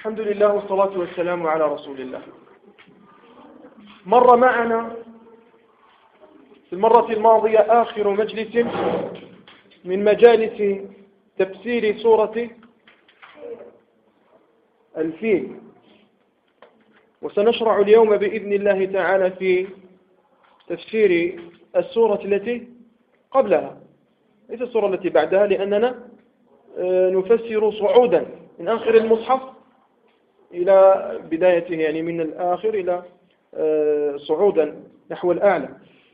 الحمد لله والصلاة والسلام على رسول الله. مر معنا في المرة الماضية آخر مجلس من مجالس تفسير سورة الفيل، وسنشرع اليوم بإذن الله تعالى في تفسير السورة التي قبلها، ليس السورة التي بعدها، لأننا نفسر صعودا من آخر المصحف إلى بدايته، يعني من الآخر إلى صعودا نحو الأعلى.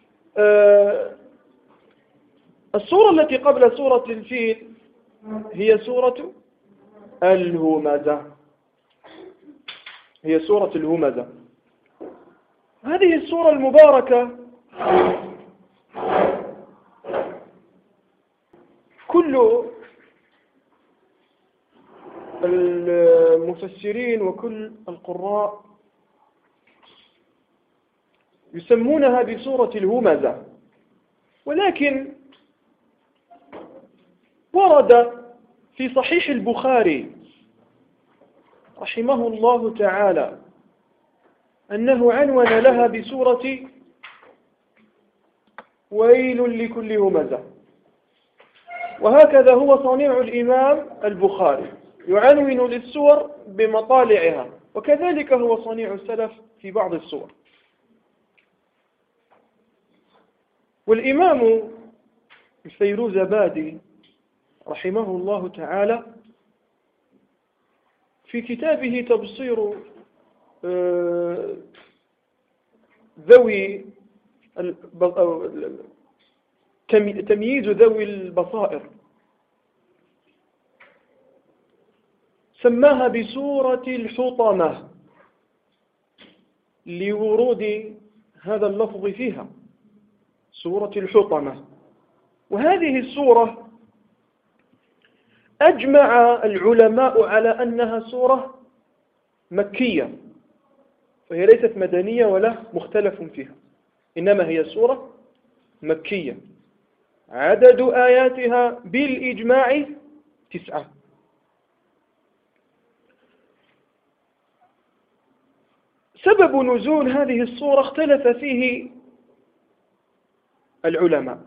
السورة التي قبل سورة الفيل هي سورة الهمزة، هي سورة الهمزة. هذه السورة المباركة كل المفسرين وكل القراء يسمونها بسورة الهمزة، ولكن ورد في صحيح البخاري رحمه الله تعالى أنه عنون لها بسورة ويل لكل همزة، وهكذا هو صنيع الإمام البخاري، يعنون للسور بمطالعها، وكذلك هو صنيع السلف في بعض السور. والإمام الفيروزابادي رحمه الله تعالى في كتابه تبصير ذوي تمييز ذوي البصائر سماها بسورة الحطمة لورود هذا اللفظ فيها، سورة الحطمة. وهذه السورة أجمع العلماء على أنها سورة مكية، فهي ليست مدنية ولا مختلف فيها، إنما هي سورة مكية. عدد آياتها بالإجماع 9. سبب نزول هذه السورة اختلف فيه العلماء،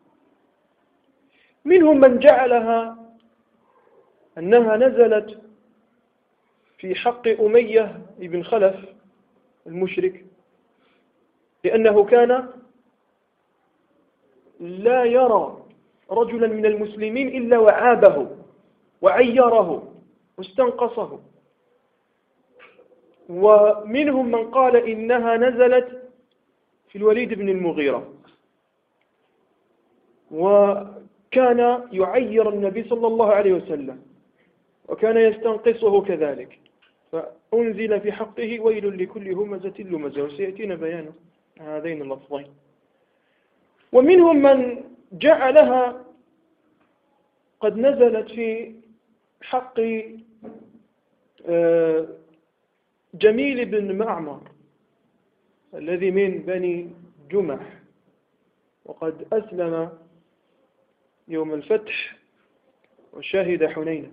منهم من جعلها أنها نزلت في حق أمية بن خلف المشرك، لأنه كان لا يرى رجلا من المسلمين إلا وعابه وعيره واستنقصه. ومنهم من قال إنها نزلت في الوليد بن المغيرة، وكان يعير النبي صلى الله عليه وسلم وكان يستنقصه كذلك، فأنزل في حقه ويل لكل همزة لمزة، وسيأتينا بيان هذين اللفظين. ومنهم من جعلها قد نزلت في حق جميل بن معمر الذي من بني جمح، وقد أسلم يوم الفتح وشهد حنينا.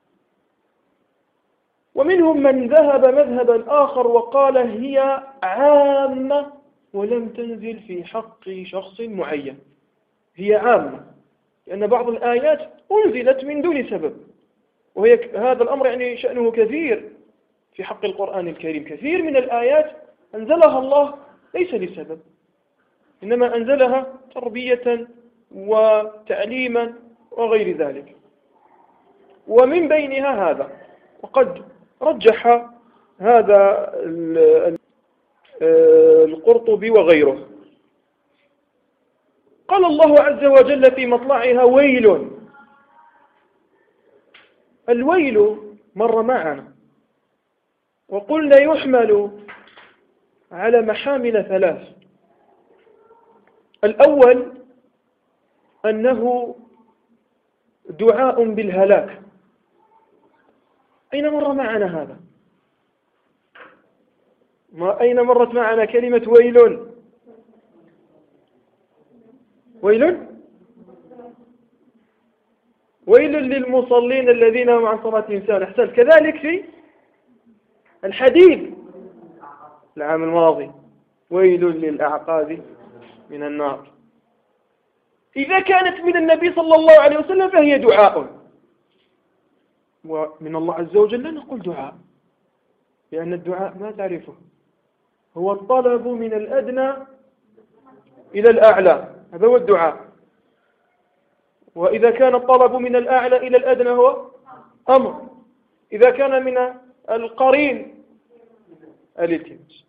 ومنهم من ذهب مذهبا آخر وقال هي عامة ولم تنزل في حق شخص معين، هي عامة لأن بعض الآيات أنزلت من دون سبب، هذا الأمر يعني شأنه كثير في حق القرآن الكريم. كثير من الآيات أنزلها الله ليس لسبب، إنما أنزلها تربية وتعليما وغير ذلك. ومن بينها هذا، وقد رجح هذا القرطبي وغيره. قال الله عز وجل في مطلعها ويل. الويل مر معنا وقلنا يحمل على محامل 3. الأول أنه دعاء بالهلاك. أين مر معنا هذا؟ أين مرت معنا كلمة ويل؟ ويل للمصلين الذين هم عن صلاتهم ساهون. أحسنت. كذلك في الحديد العام الماضي، ويل للأعقاب من النار. إذا كانت من النبي صلى الله عليه وسلم فهي دعاء، ومن الله عز وجل لا نقول دعاء، لأن الدعاء ما تعرفه، هو الطلب من الأدنى إلى الأعلى، هذا هو الدعاء. وإذا كان الطلب من الأعلى إلى الأدنى هو أمر، إذا كان من القرين الالتماس.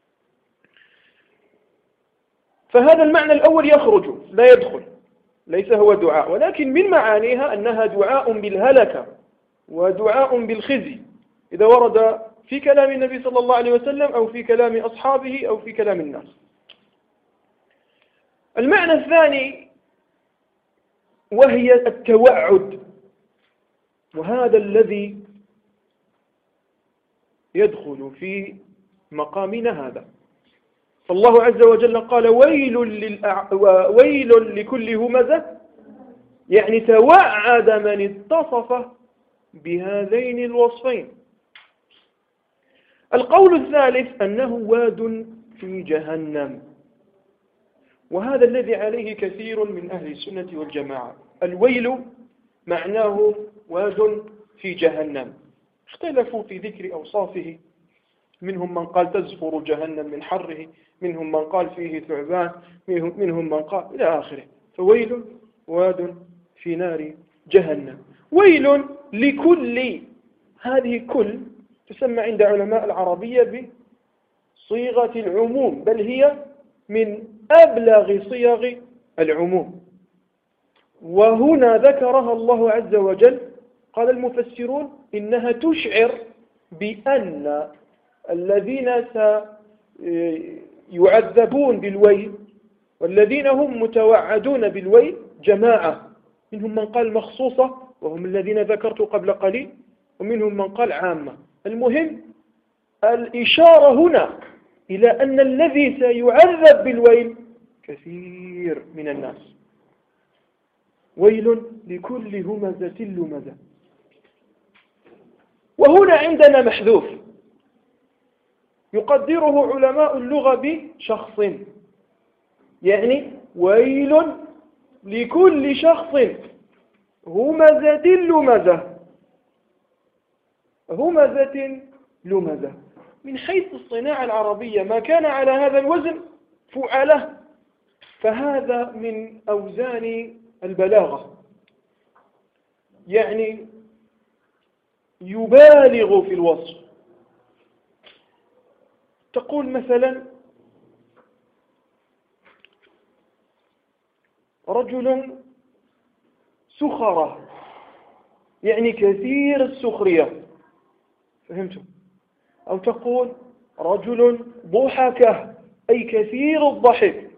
فهذا المعنى الأول يخرج لا يدخل، ليس هو دعاء، ولكن من معانيها أنها دعاء بالهلكة ودعاء بالخزي، إذا ورد في كلام النبي صلى الله عليه وسلم أو في كلام أصحابه أو في كلام الناس. المعنى الثاني وهي التوعد، وهذا الذي يدخل في مقامنا هذا. فالله عز وجل قال ويل لكل همزة، يعني توعد من اتصف بهذين الوصفين. القول الثالث أنه واد في جهنم، وهذا الذي عليه كثير من أهل السنة والجماعة. الويل معناه واد في جهنم، اختلفوا في ذكر أوصافه، منهم من قال تزفر جهنم من حره، منهم من قال فيه ثعبان، منهم من قال إلى آخره. فويل واد في نار جهنم. ويل لكل، هذه كل تسمى عند علماء العربية بصيغة العموم، بل هي من أبلغ صيغ العموم، وهنا ذكرها الله عز وجل. قال المفسرون إنها تشعر بأن الذين سيعذبون بالويل والذين هم متوعدون بالويل جماعة، منهم من قال مخصوصة وهم الذين ذكرت قبل قليل، ومنهم من قال عامة. المهم الإشارة هنا إلى أن الذي سيعذب بالويل كثير من الناس. ويل لكل همزة لمزة. وهنا عندنا محذوف يقدره علماء اللغة بشخص، يعني ويل لكل شخص همزة لمزة. همزة لمزة من حيث الصناعة العربية ما كان على هذا الوزن فعله، فهذا من أوزان البلاغة، يعني يبالغ في الوصف. تقول مثلا رجل سخرة، يعني كثير السخرية، فهمتم؟ أو تقول رجل ضحكة، أي كثير الضحك.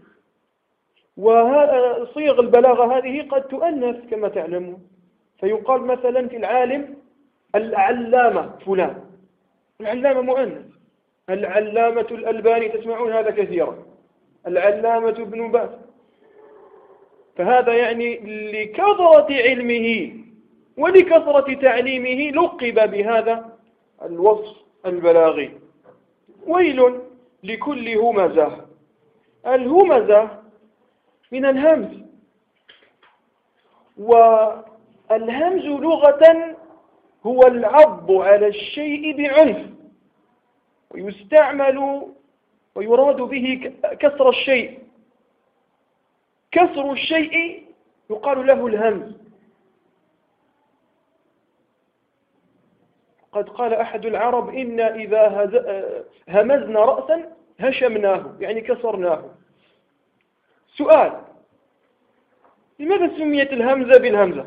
وصيغ البلاغة هذه قد تؤنث كما تعلمون، فيقال مثلا في العالم العلامة فلان، العلامة مؤنث. العلامة الألباني، تسمعون هذا كثيرا، العلامة ابن باز. فهذا يعني لكثرة علمه ولكثرة تعليمه لقب بهذا الوصف البلاغي. ويل لكل همزة. الهمزة من الهمز، والهمز لغة هو العض على الشيء بعنف، ويستعمل ويراد به كسر الشيء. كسر الشيء يقال له الهمز. قد قال أحد العرب إنا إذا همزنا رأسا هشمناه، يعني كسرناه. سؤال: لماذا سميت الهمزة بالهمزة؟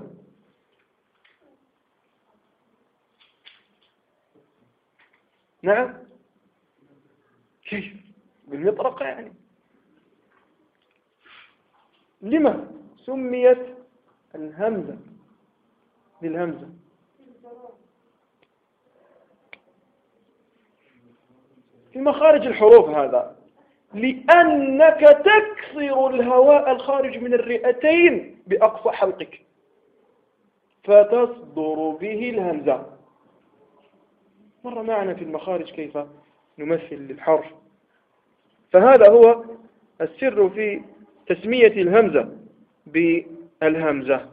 نعم، كيف؟ بالمطرقة يعني. لما سميت الهمزة بالهمزة؟ في مخارج الحروف هذا، لأنك تكسر الهواء الخارج من الرئتين بأقصى حلقك فتصدر به الهمزة. مر معنا في المخارج كيف نمثل الحرف. فهذا هو السر في تسمية الهمزة بالهمزة.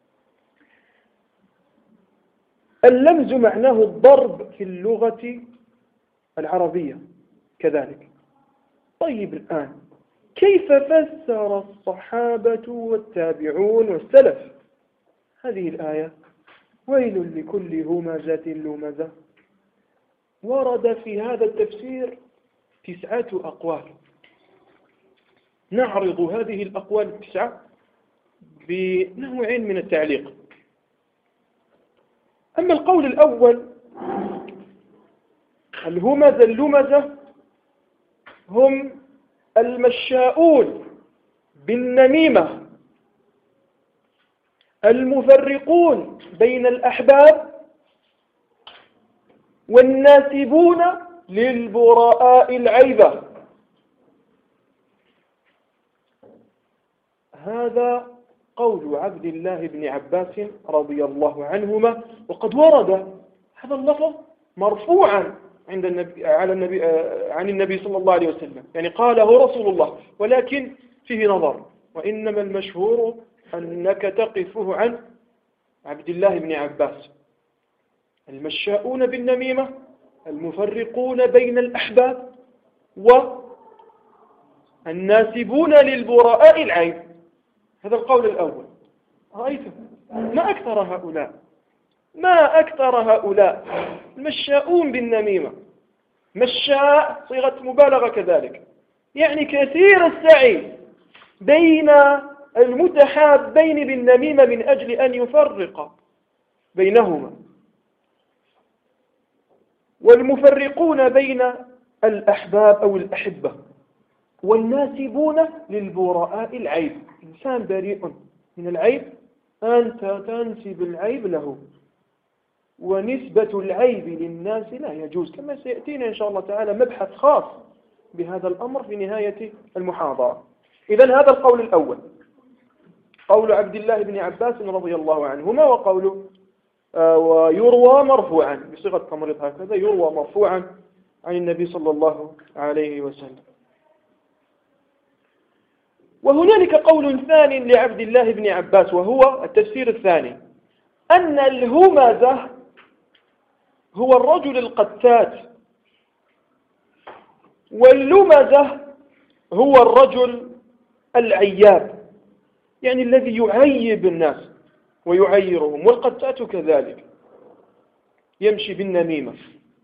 اللمز معناه الضرب في اللغة العربية كذلك. طيب الآن كيف فسر الصحابة والتابعون والسلف هذه الآية؟ ويل لكل همزة لمزة. ورد في هذا التفسير 9 أقوال. نعرض هذه الأقوال 9 بنوعين من التعليق. أما القول الأول، الهمزة اللمزة هم المشاؤون بالنميمة المفرقون بين الأحباب والناسبون للبراء العيبة. هذا قول عبد الله بن عباس رضي الله عنهما، وقد ورد هذا اللفظ مرفوعا عند النبي عن النبي صلى الله عليه وسلم، يعني قاله رسول الله، ولكن فيه نظر، وإنما المشهور أنك تقفه عن عبد الله بن عباس. المشاؤون بالنميمة المفرقون بين الأحباب والناسبون للبراء العيب. هذا القول الأول. رأيتم ما أكثر هؤلاء، ما أكثر هؤلاء المشاؤون بالنميمة. مشاء صيغة مبالغة كذلك، يعني كثير السعي بين المتحابين بالنميمة من أجل أن يفرق بينهما، والمفرقون بين الأحباب أو الأحبة، والناسبون للبراء العيب. إنسان بريء من العيب أنت تنسب العيب له، ونسبة العيب للناس لا يجوز، كما سيأتينا إن شاء الله تعالى مبحث خاص بهذا الأمر في نهاية المحاضرة. إذن هذا القول الأول، قول عبد الله بن عباس رضي الله عنهما، وقول ويروى مرفوعا بصيغة تمريض هكذا، يروى مرفوعا عن النبي صلى الله عليه وسلم. وهنالك قول ثاني لعبد الله بن عباس، وهو التفسير الثاني، أن الهمزة هو الرجل القتات، واللمزة هو الرجل العياب، يعني الذي يعيب الناس ويعيرهم، والقتات كذلك يمشي بالنميمة.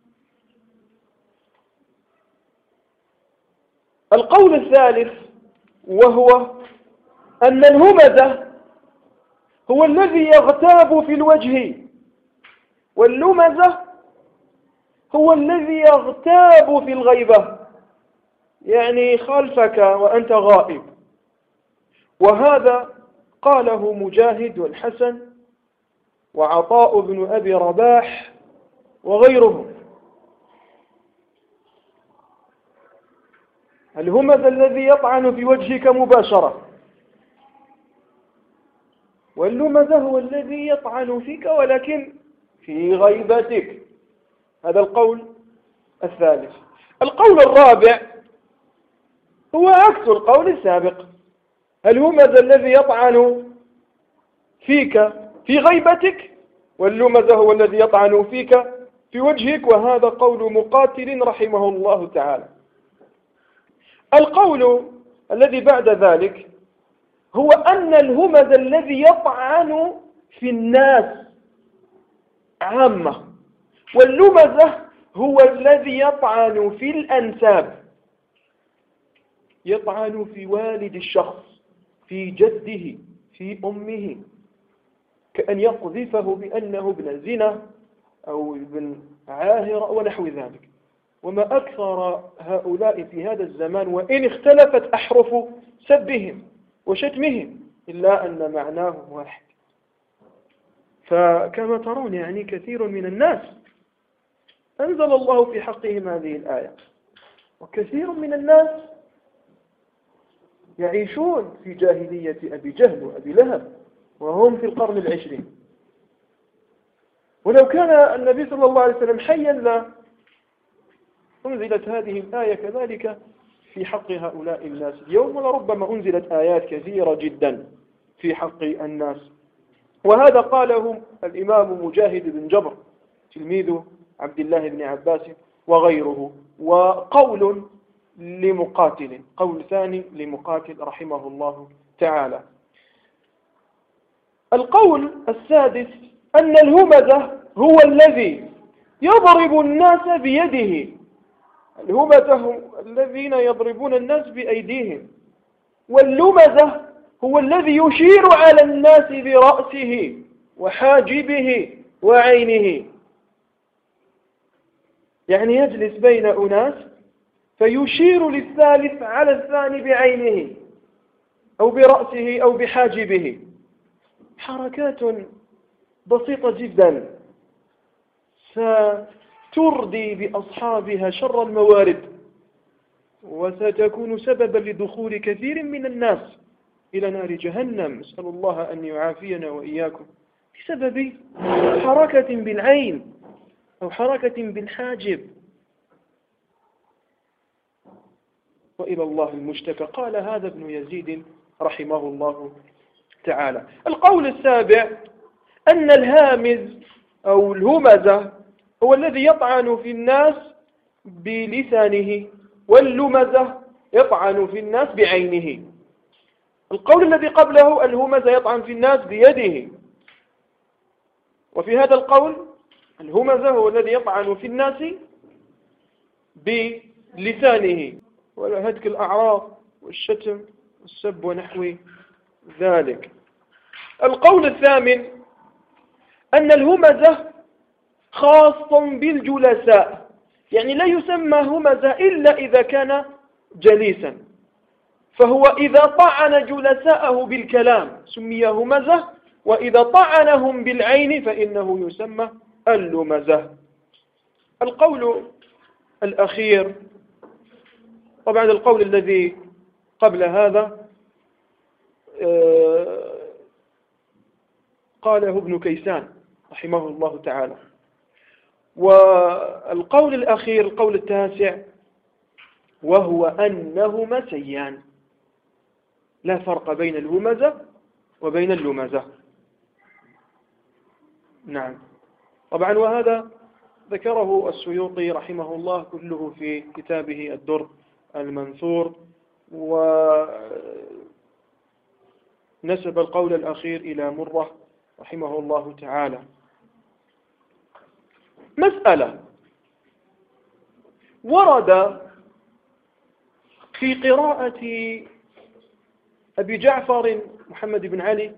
القول الثالث وهو أن الهمزة هو الذي يغتاب في الوجه، واللمزة هو الذي يغتاب في الغيبة، يعني خلفك وأنت غائب. وهذا قاله مجاهد والحسن وعطاء بن أبي رباح وغيرهم. الهمزة الذي يطعن في وجهك مباشرة، واللمزة هو الذي يطعن فيك ولكن في غيبتك. هذا القول الثالث. القول الرابع هو عكس القول السابق، الهمزة الذي يطعن فيك في غيبتك، واللمزة هو الذي يطعن فيك في وجهك، وهذا قول مقاتل رحمه الله تعالى. القول الذي بعد ذلك هو أن الهمزة الذي يطعن في الناس عامة، واللمزة هو الذي يطعن في الأنساب، يطعن في والد الشخص، في جده، في أمه، كأن يقذفه بأنه ابن زنا أو ابن عاهرة ونحو ذلك. وما أكثر هؤلاء في هذا الزمان، وإن اختلفت أحرف سبهم وشتمهم، إلا أن معناه واحد. فكما ترون يعني كثير من الناس أنزل الله في حقهم هذه الآية، وكثير من الناس يعيشون في جاهلية أبي جهل وأبي لهب وهم في القرن 20. ولو كان النبي صلى الله عليه وسلم حيا أنزلت هذه الآية كذلك في حق هؤلاء الناس اليوم، ولربما أنزلت آيات كثيرة جدا في حق الناس. وهذا قاله الإمام مجاهد بن جبر تلميذ عبد الله بن عباس وغيره. وقول لمقاتل، قول ثاني لمقاتل رحمه الله تعالى. القول السادس أن الهمزة هو الذي يضرب الناس بيده. الهمزة هم الذين يضربون الناس بأيديهم، واللمزة هو الذي يشير على الناس برأسه وحاجبه وعينه، يعني يجلس بين أناس فيشير للثالث على الثاني بعينه أو برأسه أو بحاجبه. حركات بسيطة جدا ستردي بأصحابها شر الموارد، وستكون سببا لدخول كثير من الناس إلى نار جهنم، نسأل الله أن يعافينا وإياكم، بسبب حركة بالعين أو حركة بالحاجب، وإلى الله المشتكى. قال هذا ابن يزيد رحمه الله تعالى. القول السابع أن الهامز أو الهمزة هو الذي يطعن في الناس بلسانه، واللمزة يطعن في الناس بعينه. القول الذي قبله الهمزة يطعن في الناس بيده، وفي هذا القول الهمزة هو الذي يطعن في الناس بلسانه، وهتك الأعراض والشتم والسب ونحو ذلك. القول الثامن أن الهمزة خاص بالجلساء، يعني لا يسمى همزة إلا إذا كان جليسا، فهو إذا طعن جلساءه بالكلام سمي همزة، وإذا طعنهم بالعين فإنه يسمى اللمزة. القول الأخير، طبعا القول الذي قبل هذا قاله ابن كيسان رحمه الله تعالى. والقول الأخير القول التاسع وهو أنهما سيان، لا فرق بين الهمزة وبين اللمزة. نعم، طبعا وهذا ذكره السيوطي رحمه الله كله في كتابه الدر المنثور، ونسب القول الأخير إلى مرة رحمه الله تعالى. مسألة ورد في قراءة أبي جعفر محمد بن علي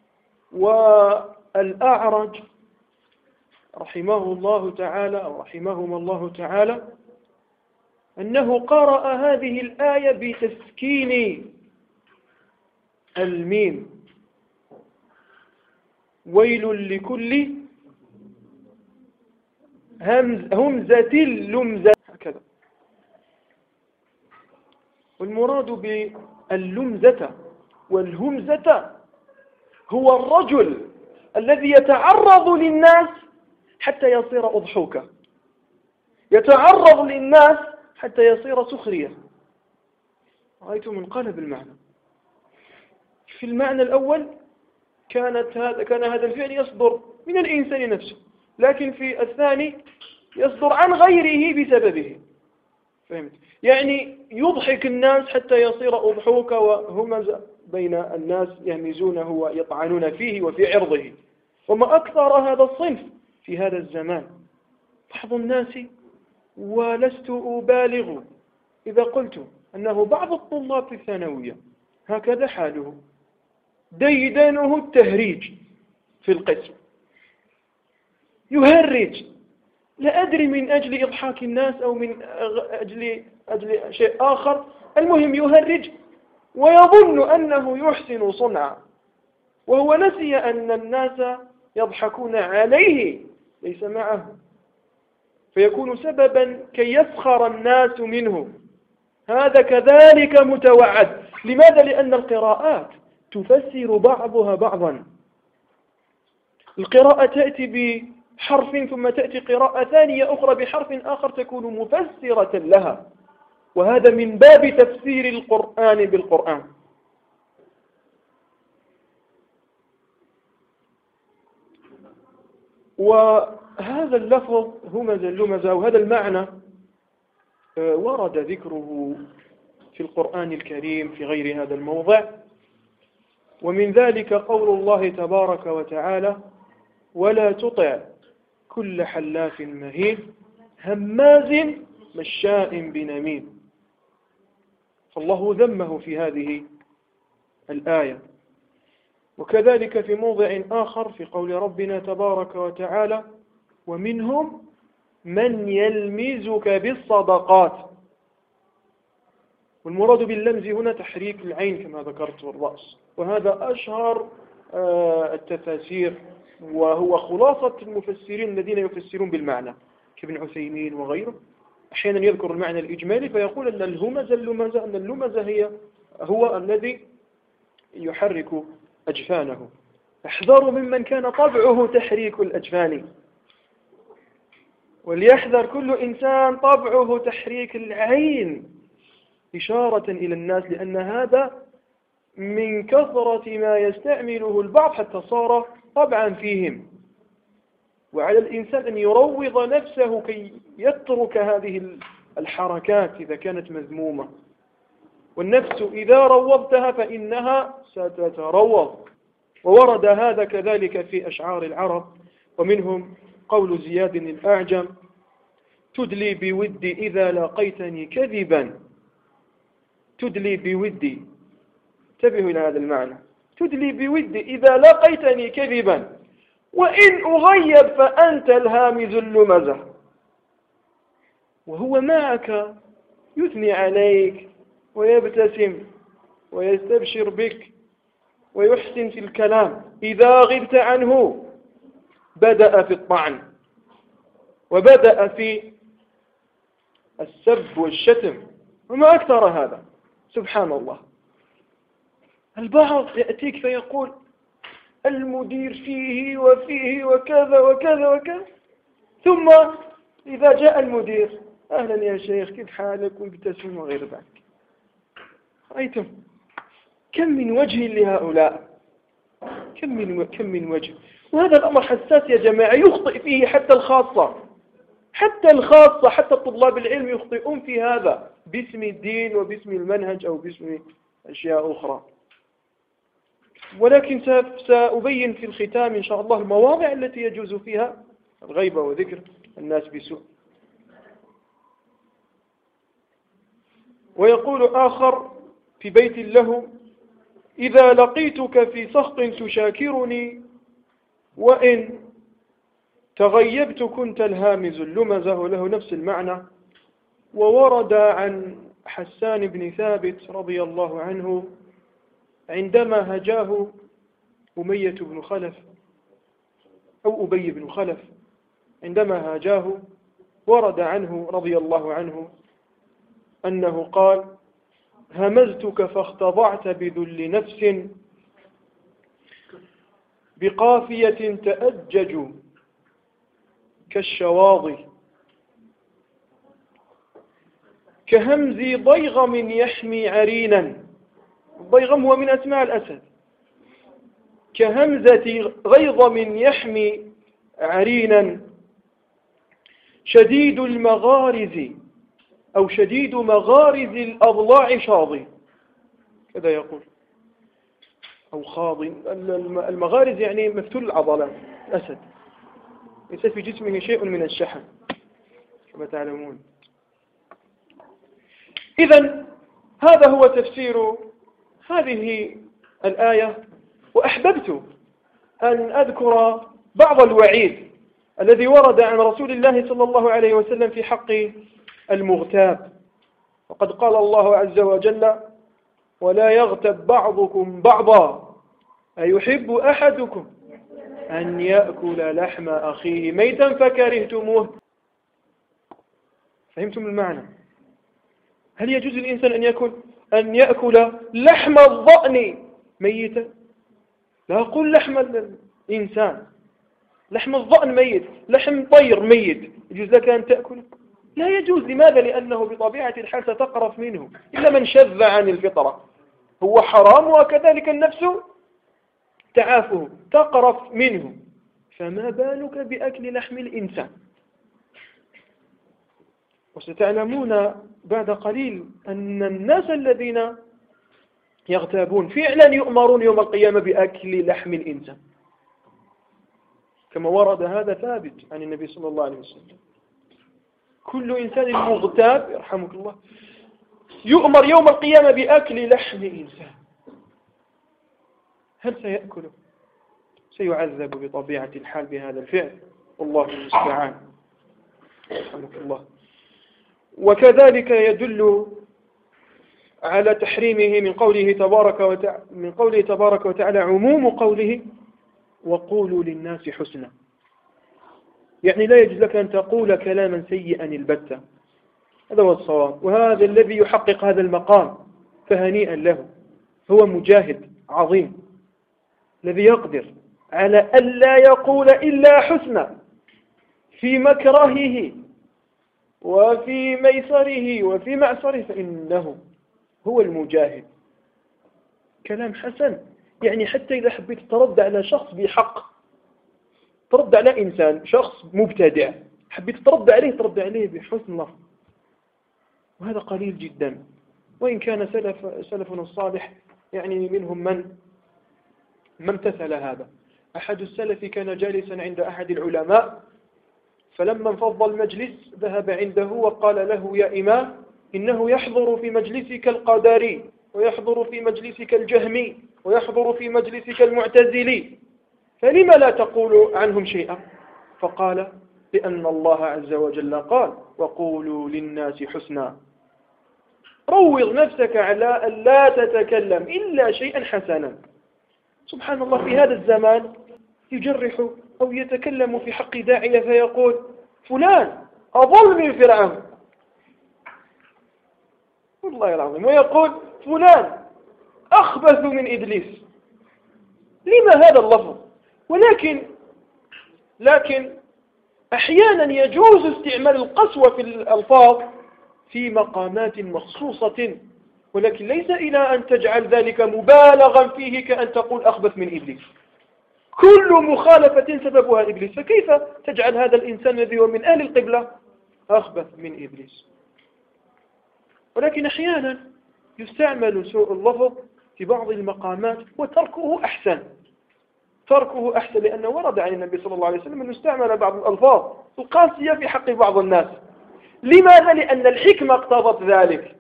والأعرج رحمه الله تعالى أو رحمهما الله تعالى أنه قرأ هذه الآية بتسكين الميم، ويل لكل همزة لمزة، هكذا. والمراد باللمزة والهمزة هو الرجل الذي يتعرض للناس حتى يصير أضحوكا، يتعرض للناس حتى يصير سخرية. رأيتم انقلب المعنى. في المعنى الأول كان هذا الفعل يصدر من الإنسان نفسه، لكن في الثاني يصدر عن غيره بسببه. فهمت؟ يعني يضحك الناس حتى يصير أضحوكا وهمز بين الناس يهمزونه ويطعنون فيه وفي عرضه. وما أكثر هذا الصنف في هذا الزمان. بعض الناس، ولست أبالغ إذا قلت أنه بعض الطلاب في الثانوية هكذا حاله، ديدنه التهريج في القسم، يهرج، لا أدري من أجل إضحاك الناس أو من أجل شيء آخر، المهم يهرج ويظن أنه يحسن صنعا، وهو نسي أن الناس يضحكون عليه ليس معه، فيكون سببا كي يسخر الناس منه. هذا كذلك متوعد. لماذا؟ لأن القراءات تفسر بعضها بعضا. القراءة تأتي حرف ثم تأتي قراءة ثانية أخرى بحرف آخر تكون مفسرة لها، وهذا من باب تفسير القرآن بالقرآن. وهذا اللفظ همزة اللمزة وهذا المعنى ورد ذكره في القرآن الكريم في غير هذا الموضع، ومن ذلك قول الله تبارك وتعالى: ولا تطع كل حلاف مهين هماز مشاء بنميم. فالله ذمه في هذه الآية. وكذلك في موضع آخر في قول ربنا تبارك وتعالى: ومنهم من يلمزك بالصدقات. والمراد باللمز هنا تحريك العين كما ذكرت والرأس، وهذا أشهر التفاسير، وهو خلاصة المفسرين الذين يفسرون بالمعنى كابن عثيمين وغيره. أحيانا يذكر المعنى الإجمالي فيقول أن الهمزة اللمزة، أن اللمزة هو الذي يحرك أجفانه. احذروا ممن كان طبعه تحريك الأجفان، وليحذر كل إنسان طبعه تحريك العين إشارة إلى الناس، لأن هذا من كثرة ما يستعمله البعض حتى صار طبعا فيهم. وعلى الإنسان أن يروض نفسه كي يترك هذه الحركات إذا كانت مذمومة، والنفس إذا روضتها فإنها ستتروض. وورد هذا كذلك في أشعار العرب، ومنهم قول زياد الأعجم: تدلي بودي إذا لقيتني كذبا. تدلي بودي، انتبهوا إلى هذا المعنى، تدلي بودي إذا لقيتني كذبا، وإن أغيب فأنت الهامز اللمزة. وهو معك يثني عليك ويبتسم ويستبشر بك ويحسن في الكلام. إذا غبت عنه بدأ في الطعن وبدأ في السب والشتم، وما أكثر هذا. سبحان الله. البعض يأتيك فيقول المدير فيه وفيه وكذا وكذا وكذا، ثم إذا جاء المدير: أهلا يا شيخ، كيف حالك؟ ويبتسم وغير ذلك. رأيتم كم من وجه لهؤلاء، كم من وجه. وهذا الأمر حساس يا جماعة، يخطئ فيه حتى الخاصة، حتى طلاب العلم يخطئون في هذا باسم الدين وباسم المنهج أو باسم أشياء أخرى. ولكن سأبين في الختام إن شاء الله المواضع التي يجوز فيها الغيبة وذكر الناس بسوء. ويقول آخر في بيت له: إذا لقيتك في سخط تشاكرني، وإن تغيبت كنت الهامز اللمزة، وله نفس المعنى. وورد عن حسان بن ثابت رضي الله عنه عندما هجاه أمية بن خلف أو أبي بن خلف، عندما هاجاه ورد عنه رضي الله عنه أنه قال: همزتك فاختضعت بذل نفس بقافية تأجج كالشواظ، كهمز ضيغم يحمي عرينا. الضيغم هو من أسماء الأسد. كهمزة غيظم يحمي عرينا، شديد المغارز أو شديد مغارز الأضلاع شاضي، كذا يقول، أو خاضي. المغارز يعني مفتول العضلات. الأسد ليس في جسمه شيء من الشحم كما تعلمون. إذن هذا هو تفسير هذه الآية. وأحببت أن أذكر بعض الوعيد الذي ورد عن رسول الله صلى الله عليه وسلم في حق المغتاب. وقد قال الله عز وجل: ولا يغتب بعضكم بعضا أيحب أحدكم أن يأكل لحم أخيه ميتا فكرهتموه. فهمتم المعنى؟ هل يجوز للإنسان أن يأكل لحم الضأن ميتا؟ لا أقول لحم الإنسان، لحم الضأن ميت، لحم طير ميت، يجوز لك أن تأكله؟ لا يجوز. لماذا؟ لأنه بطبيعة الحال ستقرف منه إلا من شذ عن الفطرة، هو حرام، وكذلك النفس تعافه تقرف منه، فما بالك بأكل لحم الإنسان؟ وستعلمون بعد قليل أن الناس الذين يغتابون فعلا يؤمرون يوم القيامة بأكل لحم الإنسان، كما ورد هذا ثابت عن النبي صلى الله عليه وسلم. كل إنسان مغتاب يرحمك الله يؤمر يوم القيامة بأكل لحم إنسان. هل سيأكله؟ سيعذب بطبيعة الحال بهذا الفعل، والله المستعان، رحمك الله. وكذلك يدل على تحريمه من قوله تبارك وتعالى عموم قوله وقولوا للناس حسنا، يعني لا يجوز لك أن تقول كلاما سيئا البتة، هذا هو الصواب، وهذا الذي يحقق هذا المقام، فهنيئا له. هو مجاهد عظيم الذي يقدر على ألا يقول إلا حسنا في مكرهه وفي ميسره وفي معسره، فإنه هو المجاهد. كلام حسن، يعني حتى إذا حبيت ترد على شخص بحق، ترد على إنسان شخص مبتدع، حبيت ترد عليه بحسن لفظ، وهذا قليل جدا. وإن كان سلفنا الصالح يعني منهم من امتثل هذا. أحد السلف كان جالسا عند أحد العلماء، فلما انفض المجلس ذهب عنده وقال له يا إمام إنه يحضر في مجلسك القدري، ويحضر في مجلسك الجهمي، ويحضر في مجلسك المعتزلي، فلما لا تقول عنهم شيئا؟ فقال لأن الله عز وجل قال وقولوا للناس حسنا. روض نفسك على أن لا تتكلم إلا شيئا حسنا. سبحان الله، في هذا الزمان يجرح أو يتكلم في حق داعية فيقول فلان أضل من فرعون، والله العظيم، ويقول فلان أخبث من إبليس. لما هذا اللفظ؟ لكن أحيانا يجوز استعمال القسوة في الألفاظ في مقامات مخصوصة، ولكن ليس إلى أن تجعل ذلك مبالغا فيه كأن تقول أخبث من إبليس. كل مخالفة سببها إبليس، فكيف تجعل هذا الإنسان الذي هو من أهل القبلة أخبث من إبليس؟ ولكن أحيانا يستعمل سوء اللفظ في بعض المقامات وتركه أحسن، لأنه ورد عن النبي صلى الله عليه وسلم أن يستعمل بعض الألفاظ القاسية في حق بعض الناس. لماذا؟ لأن الحكمة اقتضت ذلك،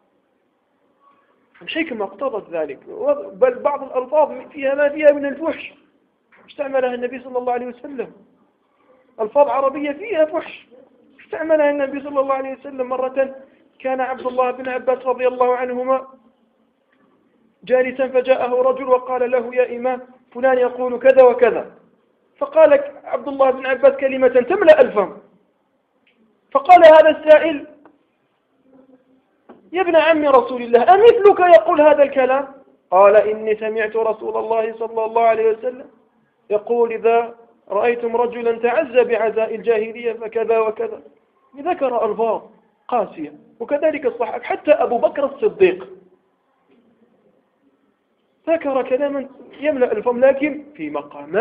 بل بعض الألفاظ فيها ما فيها من الفحش استعملها النبي صلى الله عليه وسلم، ألفاظ عربية فيها فحش استعملها النبي صلى الله عليه وسلم. مرة كان عبد الله بن عباس رضي الله عنهما جالسا، فجاءه رجل وقال له يا إمام فلان يقول كذا وكذا، فقال عبد الله بن عباس كلمة تملأ الفم، فقال هذا السائل يا ابن عم رسول الله أمثلك يقول هذا الكلام؟ قال إني سمعت رسول الله صلى الله عليه وسلم يقول إذا رأيتم رجلا تعزى بعزاء الجاهلية فكذا وكذا، ذكر ألفاظ قاسية. وكذلك الصحابة، حتى أبو بكر الصديق ذكر كلاما يملأ الفم، لكن في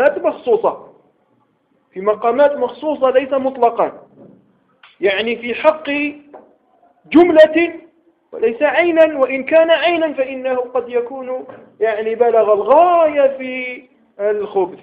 مقامات مخصوصة ليس مطلقا، يعني في حق جملة وليس عينا، وإن كان عينا فإنه قد يكون يعني بلغ الغاية في الخبث.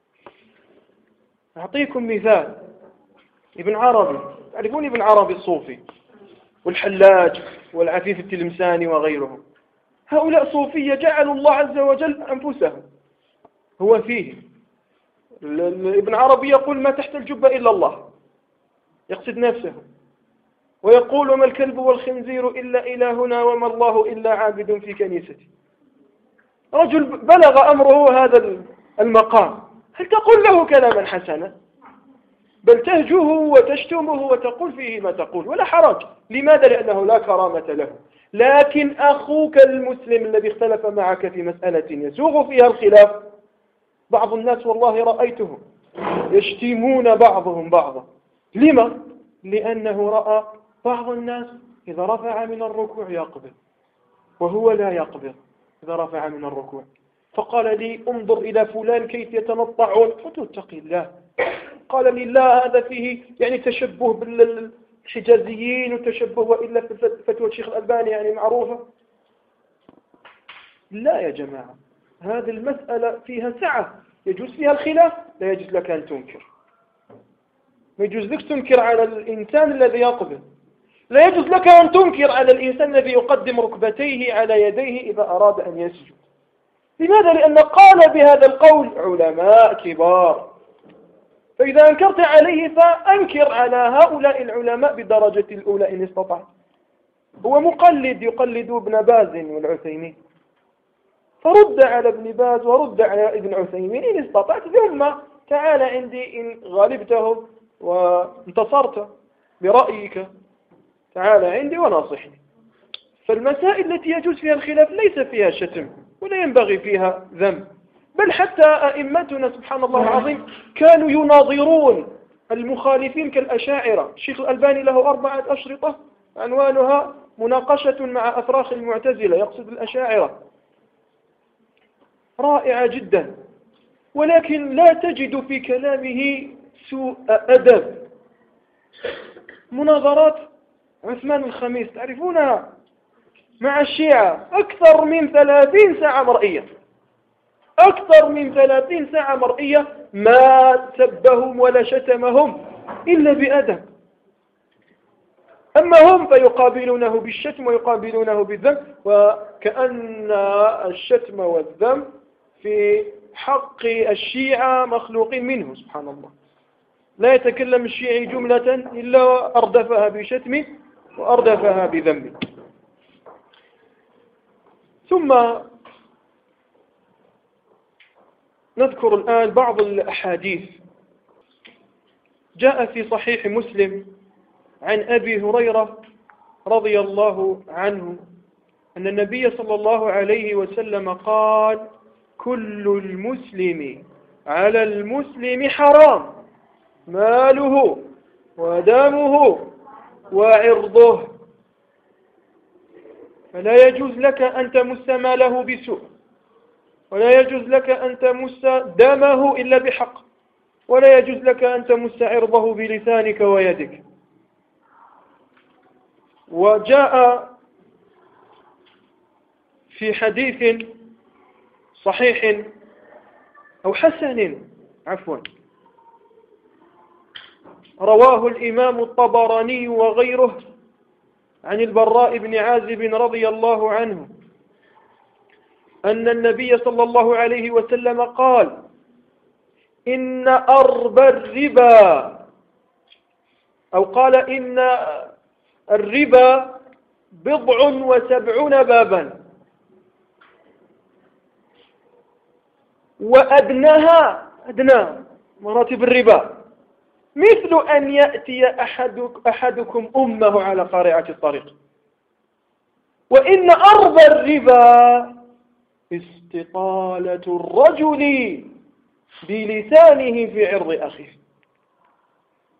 أعطيكم مثال، ابن عربي، تعرفون ابن عربي الصوفي والحلاج والعفيف التلمساني وغيرهم، هؤلاء صوفية جعلوا الله عز وجل أنفسهم هو فيه. ابن عربي يقول ما تحت الجبة إلا الله، يقصد نفسه، ويقول وما الكلب والخنزير إلا إلهنا وما الله إلا عابد في كنيستي. رجل بلغ أمره هذا المقام، هل تقول له كلاما حسنا؟ بل تهجوه وتشتمه وتقول فيه ما تقول ولا حرج. لماذا؟ لأنه لا كرامة له. لكن أخوك المسلم الذي اختلف معك في مسألة يسوغ فيها الخلاف، بعض الناس والله رأيته يشتمون بعضهم بعضا. لما؟ لأنه رأى بعض الناس إذا رفع من الركوع يقبض وهو لا يقبض إذا رفع من الركوع، فقال لي انظر إلى فلان كيف يتنطع، قلت اتق الله. قال لي لا، هذا فيه يعني تشبه بالحجازيين وتشبه، وإلا فتوى الشيخ الألباني يعني معروفة. لا يا جماعة، هذه المسألة فيها سعة يجوز فيها الخلاف، لا يجوز لك أن تنكر. ما يجوز لك تنكر على الإنسان الذي يقبض، لا يجوز لك أن تنكر على الإنسان الذي يقدم ركبتيه على يديه إذا أراد أن يسجد. لماذا؟ لأن قال بهذا القول علماء كبار، فإذا أنكرت عليه فأنكر على هؤلاء العلماء بدرجة الأولى إن استطعت. هو مقلد يقلد ابن باز والعثيمين، فرد على ابن باز ورد على ابن عثيمين إن استطعت، ثم تعال عندي إن غالبتهم وانتصرت برأيك، تعال عندي وناصحني. فالمسائل التي يجوز فيها الخلاف ليس فيها شتم ولا ينبغي فيها ذنب، بل حتى أئمتنا سبحان الله العظيم كانوا يناظرون المخالفين كالأشاعرة. الشيخ الألباني له 4 أشرطة عنوانها مناقشة مع أفراخ المعتزلة، يقصد الأشاعرة، رائعة جدا، ولكن لا تجد في كلامه سوء أدب. مناظرات عثمان الخميس تعرفونها مع الشيعة أكثر من 30 ساعة مرئية، أكثر من 30 ساعة مرئية، ما سبهم ولا شتمهم إلا بأدب. أما هم فيقابلونه بالشتم ويقابلونه بالذم، وكأن الشتم والذم في حق الشيعة مخلوق منه سبحان الله. لا يتكلم الشيعي جملة إلا أردفها بشتم وأردفها بذم. ثم نذكر الآن بعض الأحاديث. جاء في صحيح مسلم عن أبي هريرة رضي الله عنه أن النبي صلى الله عليه وسلم قال: كل المسلم على المسلم حرام، ماله ودمه وعرضه، فلا يجوز لك أن تمس ماله بسوء، ولا يجوز لك أن تمس دمه إلا بحق، ولا يجوز لك أن تمس عرضه بلسانك ويدك. وجاء في حديث صحيح أو حسن عفوا رواه الإمام الطبراني وغيره عن البراء بن عازب رضي الله عنه أن النبي صلى الله عليه وسلم قال: إن أربى الربا، أو قال إن الربا 77 بابا، وأدناها أدنى مراتب الربا مثل أن يأتي أحدكم أمه على قارعة الطريق. وإن أربى الربا استطالة الرجل بلسانه في عرض أخيه.